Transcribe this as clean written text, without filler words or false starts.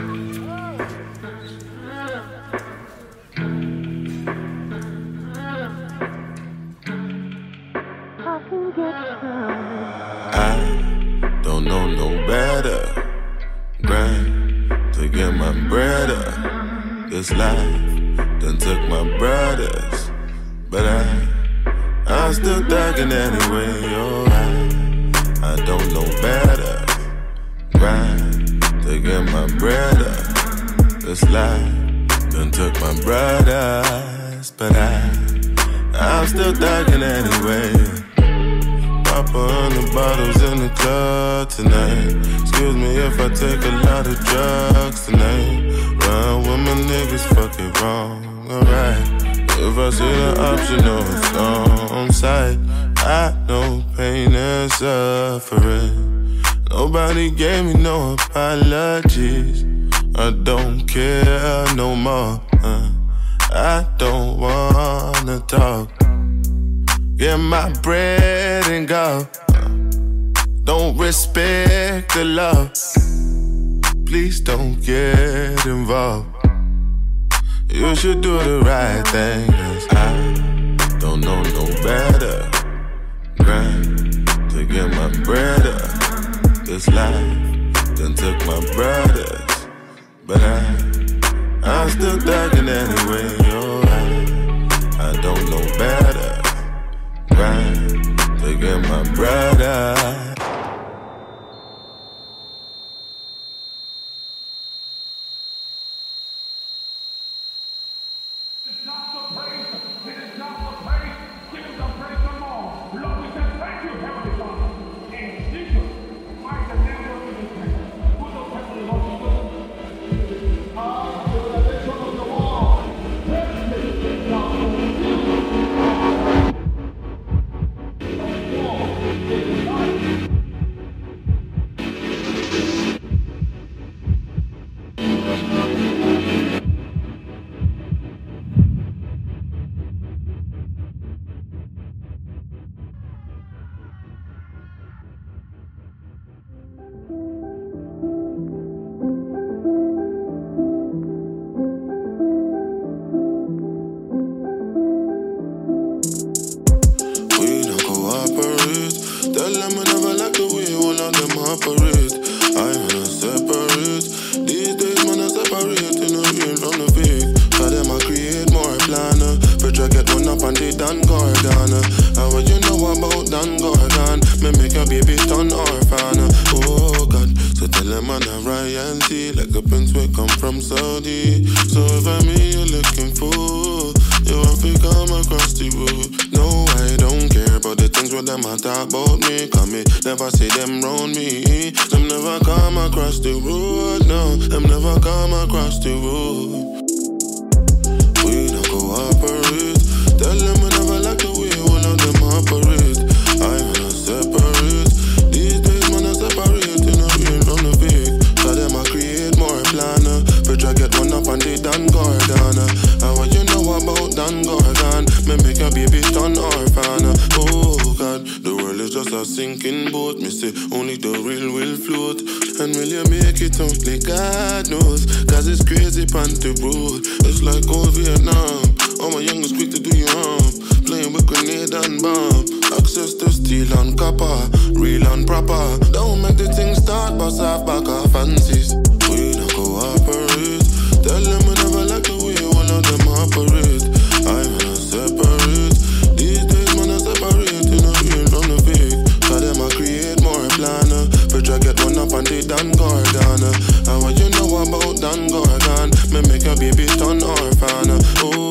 I don't know no better. Grind to get my bread up. This life done took my brothers, but I'm still thugging anyway. Oh, I don't know better. Grind to get my bread up. This life done took my brothers, but I'm still thugging anyway. Papa on the bottles in the club tonight. Excuse me if I take a lot of drugs tonight. Run with my niggas, fuck it wrong, alright. If I see the option, no, it's on sight. I know pain and suffering. Nobody gave me no apologies. I don't care no more. I don't wanna talk. Get my bread and go. Don't respect the law. Please don't get involved. You should do the right thing, 'cause I don't know no better. Grind to get my bread up. This life done took my brothers, but I'm still thugging anyway. Oh, I don't know better. Grind to get my brother. And what you know about Dan Gorgon, me make your baby turn orphan. Oh,